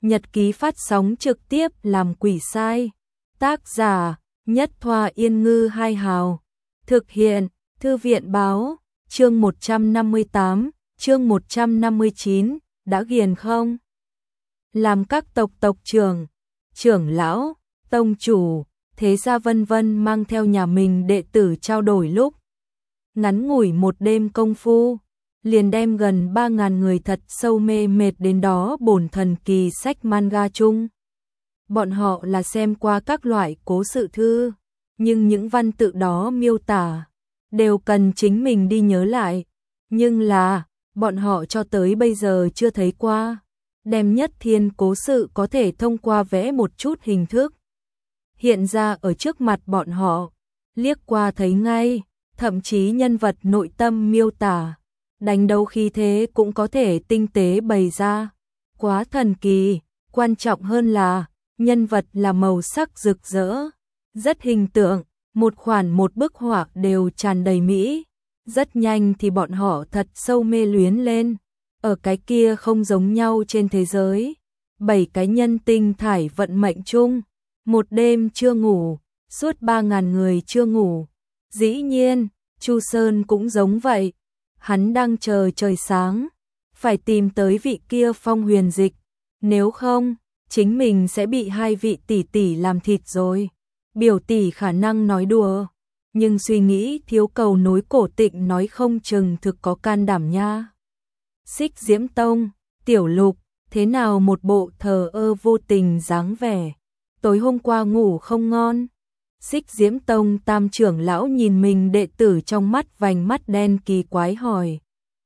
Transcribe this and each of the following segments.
nhật ký phát sóng trực tiếp làm quỷ sai. Tác giả: Nhất Thoa Yên Ngư Hai Hào. Thực hiện: Thư viện báo. Chương 158, chương 159, đã ghiền không? Làm các tộc trưởng, trưởng lão, tông chủ, thế gia vân vân mang theo nhà mình đệ tử trao đổi lúc. Ngắn ngủi một đêm công phu, liền đem gần 3.000 người thật sâu mê mệt đến đó bổn thần kỳ sách manga chung. Bọn họ là xem qua các loại cố sự thư, nhưng những văn tự đó miêu tả đều cần chính mình đi nhớ lại, nhưng là bọn họ cho tới bây giờ chưa thấy qua. Đem nhất thiên cố sự có thể thông qua vẽ một chút hình thức hiện ra ở trước mặt bọn họ, liếc qua thấy ngay, thậm chí nhân vật nội tâm miêu tả, đánh đấu khí thế cũng có thể tinh tế bày ra. Quá thần kỳ, quan trọng hơn là nhân vật là màu sắc rực rỡ, rất hình tượng, một bức họa đều tràn đầy mỹ. Rất nhanh thì bọn họ thật sâu mê luyến lên. Ở cái kia không giống nhau trên thế giới, 7 cái nhân tinh thải vận mệnh chung, một đêm chưa ngủ, suốt 3.000 người chưa ngủ. Dĩ nhiên, Chu Sơn cũng giống vậy, hắn đang chờ trời sáng, phải tìm tới vị kia Phong Huyền Dịch, nếu không, chính mình sẽ bị hai vị tỷ tỷ làm thịt rồi. Biểu tỷ khả năng nói đùa, nhưng suy nghĩ thiếu cầu nối cổ Tịnh nói không chừng thực có can đảm nha. Xích Diễm Tông, Tiểu Lục, thế nào một bộ thờ ơ vô tình dáng vẻ, tối hôm qua ngủ không ngon. Xích Diễm Tông tam trưởng lão nhìn mình đệ tử trong mắt vành mắt đen kỳ quái hỏi.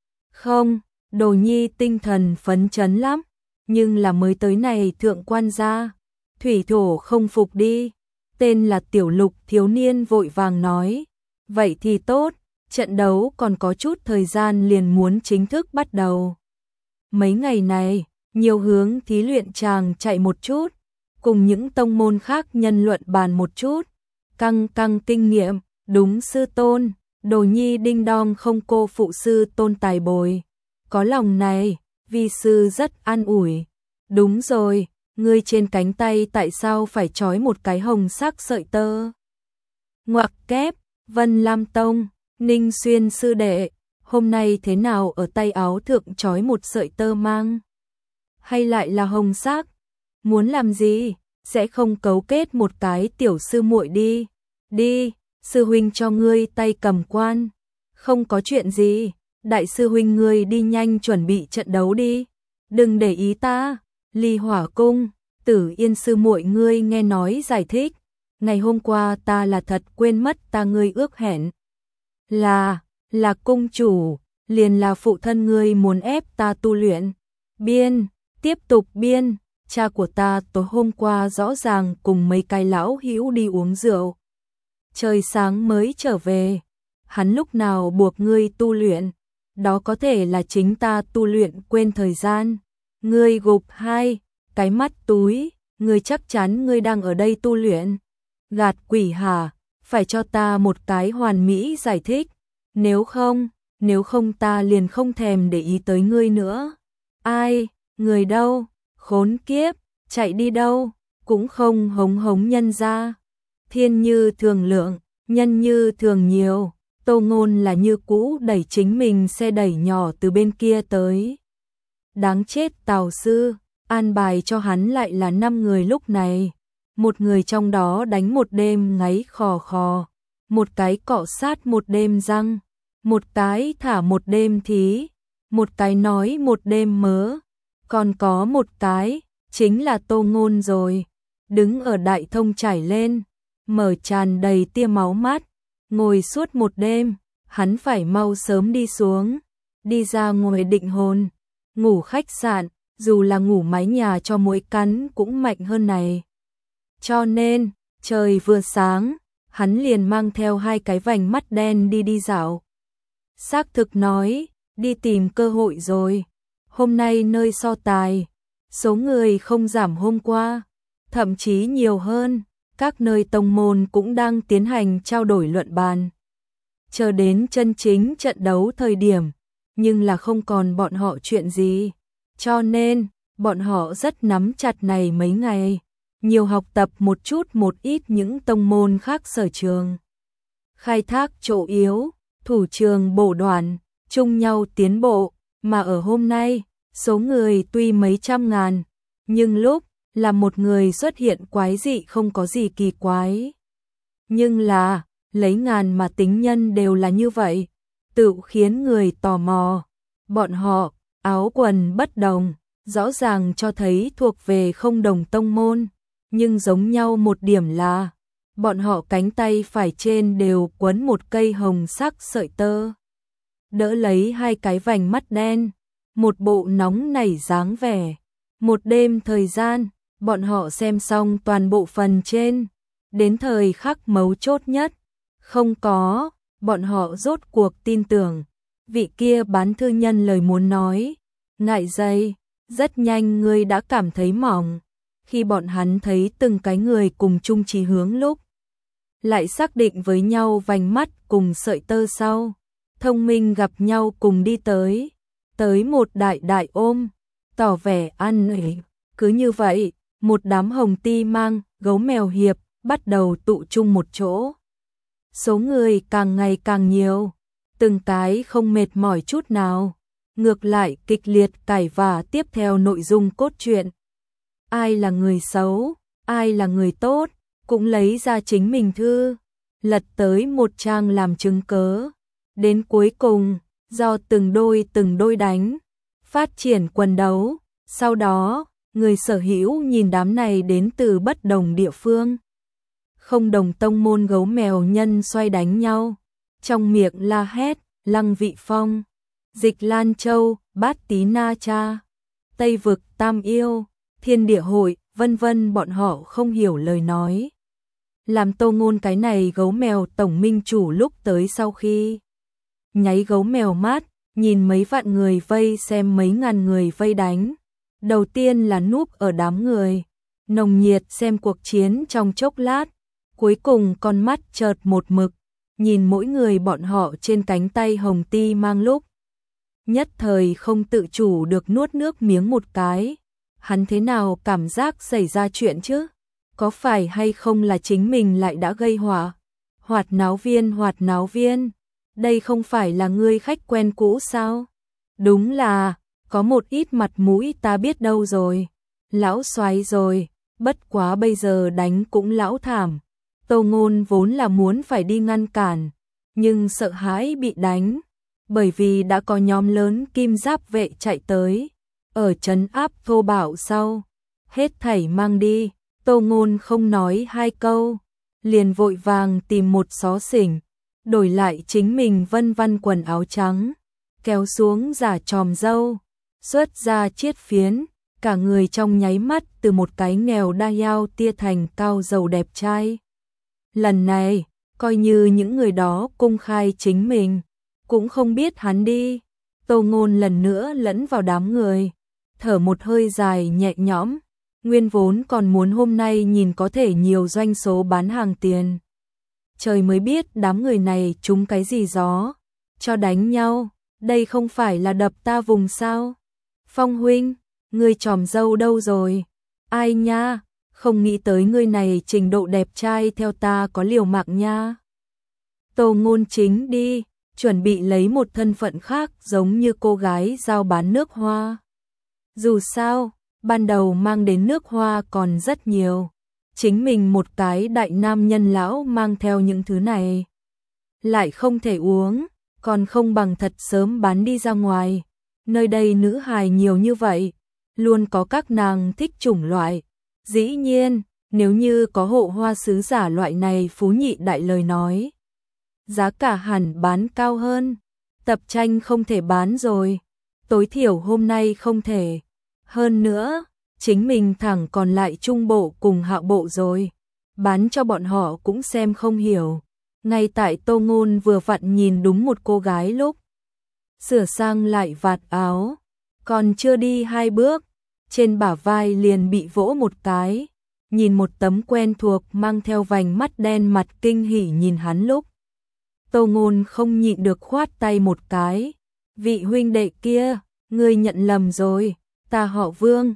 Không, Đồ Nhi tinh thần phấn chấn lắm, nhưng là mới tới này thượng quan gia, thủy thổ không phục đi. Tên là Tiểu Lục thiếu niên vội vàng nói. Vậy thì tốt, trận đấu còn có chút thời gian liền muốn chính thức bắt đầu. Mấy ngày này, nhiều hướng thí luyện chàng chạy một chút, cùng những tông môn khác nhân luận bàn một chút, căng kinh nghiệm, đúng sư tôn, Đồ Nhi đinh đong không cô phụ sư tôn tài bồi. Có lòng này, vi sư rất an ủi. Đúng rồi, ngươi trên cánh tay tại sao phải trói một cái hồng sắc sợi tơ? Ngoặc kép, Vân Lam Tông, Ninh Xuyên sư đệ, hôm nay thế nào ở tay áo thượng trói một sợi tơ mang? Hay lại là hồng sắc? Muốn làm gì? Sẽ không cấu kết một cái tiểu sư muội đi. Đi, sư huynh cho ngươi tay cầm quan. Không có chuyện gì, đại sư huynh ngươi đi nhanh chuẩn bị trận đấu đi. Đừng để ý ta. Ly Hỏa Cung, Tử Yên sư muội ngươi nghe nói giải thích. Ngày hôm qua ta là thật quên mất ta ngươi ước hẹn. Là cung chủ, liền là phụ thân ngươi muốn ép ta tu luyện. Biên, tiếp tục biên, cha của ta tối hôm qua rõ ràng cùng mấy cái lão hữu đi uống rượu. Trời sáng mới trở về, hắn lúc nào buộc ngươi tu luyện, đó có thể là chính ta tu luyện quên thời gian. Ngươi gục hai, cái mắt túi, ngươi chắc chắn ngươi đang ở đây tu luyện. Gạt quỷ hả, phải cho ta một cái hoàn mỹ giải thích, nếu không ta liền không thèm để ý tới ngươi nữa. Ai, người đâu, khốn kiếp, chạy đi đâu, cũng không hống nhân ra. Thiên như thường lượng, nhân như thường nhiều, Tô Ngôn là như cũ đẩy chính mình xe đẩy nhỏ từ bên kia tới. Đáng chết Tào sư, an bài cho hắn lại là 5 người lúc này. Một người trong đó đánh một đêm ngáy khò khò, một cái cọ sát một đêm răng, một cái thả một đêm thí, một cái nói một đêm mớ, còn có một cái, chính là Tô Ngôn rồi, đứng ở đại thông trải lên, mở tràn đầy tia máu mắt, ngồi suốt một đêm, hắn phải mau sớm đi xuống, đi ra ngoài định hồn, ngủ khách sạn, dù là ngủ mái nhà cho muỗi cắn cũng mạnh hơn này. Cho nên, trời vừa sáng, hắn liền mang theo 2 cái vành mắt đen đi dạo. Xác thực nói, đi tìm cơ hội rồi. Hôm nay nơi so tài, số người không giảm hôm qua, thậm chí nhiều hơn, các nơi tông môn cũng đang tiến hành trao đổi luận bàn. Chờ đến chân chính trận đấu thời điểm, nhưng là không còn bọn họ chuyện gì. Cho nên, bọn họ rất nắm chặt này mấy ngày, nhiều học tập một chút một ít những tông môn khác sở trường. Khai thác chỗ yếu, thủ trường bổ đoạn, chung nhau tiến bộ, mà ở hôm nay, số người tuy mấy trăm ngàn, nhưng lúc là một người xuất hiện quái dị không có gì kỳ quái. Nhưng là, lấy ngàn mà tính nhân đều là như vậy, tự khiến người tò mò. Bọn họ, áo quần bất đồng, rõ ràng cho thấy thuộc về không đồng tông môn, nhưng giống nhau một điểm là, bọn họ cánh tay phải trên đều quấn một cây hồng sắc sợi tơ. Đỡ lấy hai cái vành mắt đen, một bộ nóng nảy dáng vẻ. Một đêm thời gian, bọn họ xem xong toàn bộ phần trên, đến thời khắc mấu chốt nhất, không có, bọn họ rốt cuộc tin tưởng, vị kia bán thư nhân lời muốn nói, ngại dây, rất nhanh người đã cảm thấy mỏng, khi bọn hắn thấy từng cái người cùng chung chí hướng lúc, lại xác định với nhau vành mắt cùng sợi tơ sau, thông minh gặp nhau cùng đi tới một đại ôm, tỏ vẻ ăn nỉ. Cứ như vậy, một đám hồng ti mang, gấu mèo hiệp, bắt đầu tụ chung một chỗ. Số người càng ngày càng nhiều, từng cái không mệt mỏi chút nào, ngược lại kịch liệt cãi vã tiếp theo nội dung cốt truyện. Ai là người xấu, ai là người tốt, cũng lấy ra chính mình thư, lật tới một trang làm chứng cớ. Đến cuối cùng, do từng đôi đánh, phát triển quần đấu, sau đó, người sở hữu nhìn đám này đến từ bất đồng địa phương. Không đồng tông môn gấu mèo nhân xoay đánh nhau, trong miệng la hét, Lăng Vị Phong, Dịch Lan Châu, Bát Tí Na Cha, Tây Vực Tam Yêu, Thiên Địa Hội, vân vân, bọn họ không hiểu lời nói. Làm Tô Ngôn cái này gấu mèo tổng minh chủ lúc tới sau khi nháy gấu mèo mát, nhìn mấy vạn người vây xem mấy ngàn người vây đánh. Đầu tiên là núp ở đám người, nồng nhiệt xem cuộc chiến trong chốc lát, cuối cùng con mắt chợt một mực, nhìn mỗi người bọn họ trên cánh tay hồng ti mang lúc. Nhất thời không tự chủ được nuốt nước miếng một cái, hắn thế nào cảm giác xảy ra chuyện chứ? Có phải hay không là chính mình lại đã gây họa? Hoạt náo viên, đây không phải là ngươi khách quen cũ sao? Đúng là, có một ít mặt mũi ta biết đâu rồi. Lão xoáy rồi, bất quá bây giờ đánh cũng lão thảm. Tô Ngôn vốn là muốn phải đi ngăn cản, nhưng sợ hãi bị đánh, bởi vì đã có nhóm lớn kim giáp vệ chạy tới, ở trấn áp thô bạo sau, hết thảy mang đi. Tô Ngôn không nói hai câu, liền vội vàng tìm một xó xỉnh, đổi lại chính mình vân vân quần áo trắng, kéo xuống giả tròm râu, xuất ra chiết phiến, cả người trong nháy mắt từ một cái nghèo đa yao tia thành cao giàu đẹp trai. Lần này, coi như những người đó công khai chính mình, cũng không biết hắn đi. Tô Ngôn lần nữa lẫn vào đám người, thở một hơi dài nhẹ nhõm, nguyên vốn còn muốn hôm nay nhìn có thể nhiều doanh số bán hàng tiền. Trời mới biết đám người này trúng cái gì gió, cho đánh nhau, đây không phải là đập ta vùng sao? Phong huynh, ngươi tròm dâu đâu rồi? Ai nha, không nghĩ tới ngươi này trình độ đẹp trai theo ta có liều mạng nha. Tô Ngôn chính đi, chuẩn bị lấy một thân phận khác giống như cô gái giao bán nước hoa. Dù sao, ban đầu mang đến nước hoa còn rất nhiều. Chính mình một cái đại nam nhân lão mang theo những thứ này. Lại không thể uống, còn không bằng thật sớm bán đi ra ngoài. Nơi đây nữ hài nhiều như vậy, luôn có các nàng thích chủng loại. Dĩ nhiên, nếu như có hộ hoa sứ giả loại này phú nhị đại lời nói, giá cả hẳn bán cao hơn. Tập tranh không thể bán rồi, tối thiểu hôm nay không thể. Hơn nữa, chính mình thẳng còn lại trung bộ cùng hạ bộ rồi, bán cho bọn họ cũng xem không hiểu. Ngay tại Tô Ngôn vừa vặn nhìn đúng một cô gái lúc sửa sang lại vạt áo, còn chưa đi hai bước, trên bả vai liền bị vỗ một cái, nhìn một tấm quen thuộc mang theo vành mắt đen mặt kinh hỉ nhìn hắn lúc. Tô Ngôn không nhịn được khoát tay một cái, vị huynh đệ kia, ngươi nhận lầm rồi, ta họ Vương,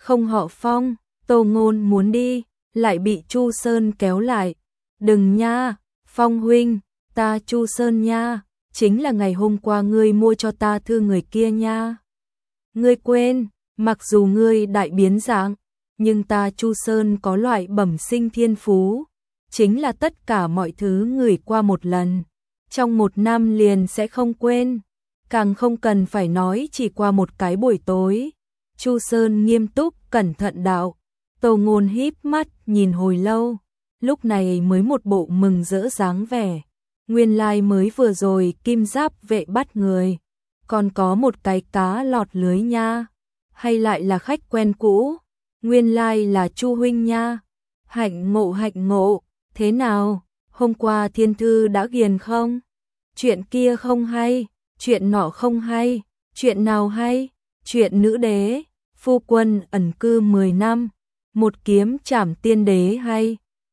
Không họ Phong, Tô Ngôn muốn đi, lại bị Chu Sơn kéo lại. Đừng nha, Phong huynh, ta Chu Sơn nha, chính là ngày hôm qua ngươi mua cho ta thư người kia nha. Ngươi quên, mặc dù ngươi đại biến dạng, nhưng ta Chu Sơn có loại bẩm sinh thiên phú, chính là tất cả mọi thứ ngửi qua một lần, trong 1 năm liền sẽ không quên, càng không cần phải nói chỉ qua một cái buổi tối. Chu Sơn nghiêm túc cẩn thận đạo. Tô Ngôn híp mắt nhìn hồi lâu, lúc này mới một bộ mừng rỡ dáng vẻ. Nguyên lai mới vừa rồi Kim Giáp vệ bắt người, còn có một cái cá lọt lưới nha, hay lại là khách quen cũ, nguyên lai là Chu huynh nha. Hạnh ngộ, thế nào, hôm qua thiên thư đã ghiền không? Chuyện kia không hay, chuyện nọ không hay, chuyện nào hay? Chuyện nữ đế, phu quân ẩn cư 10 năm, một kiếm trảm tiên đế hay?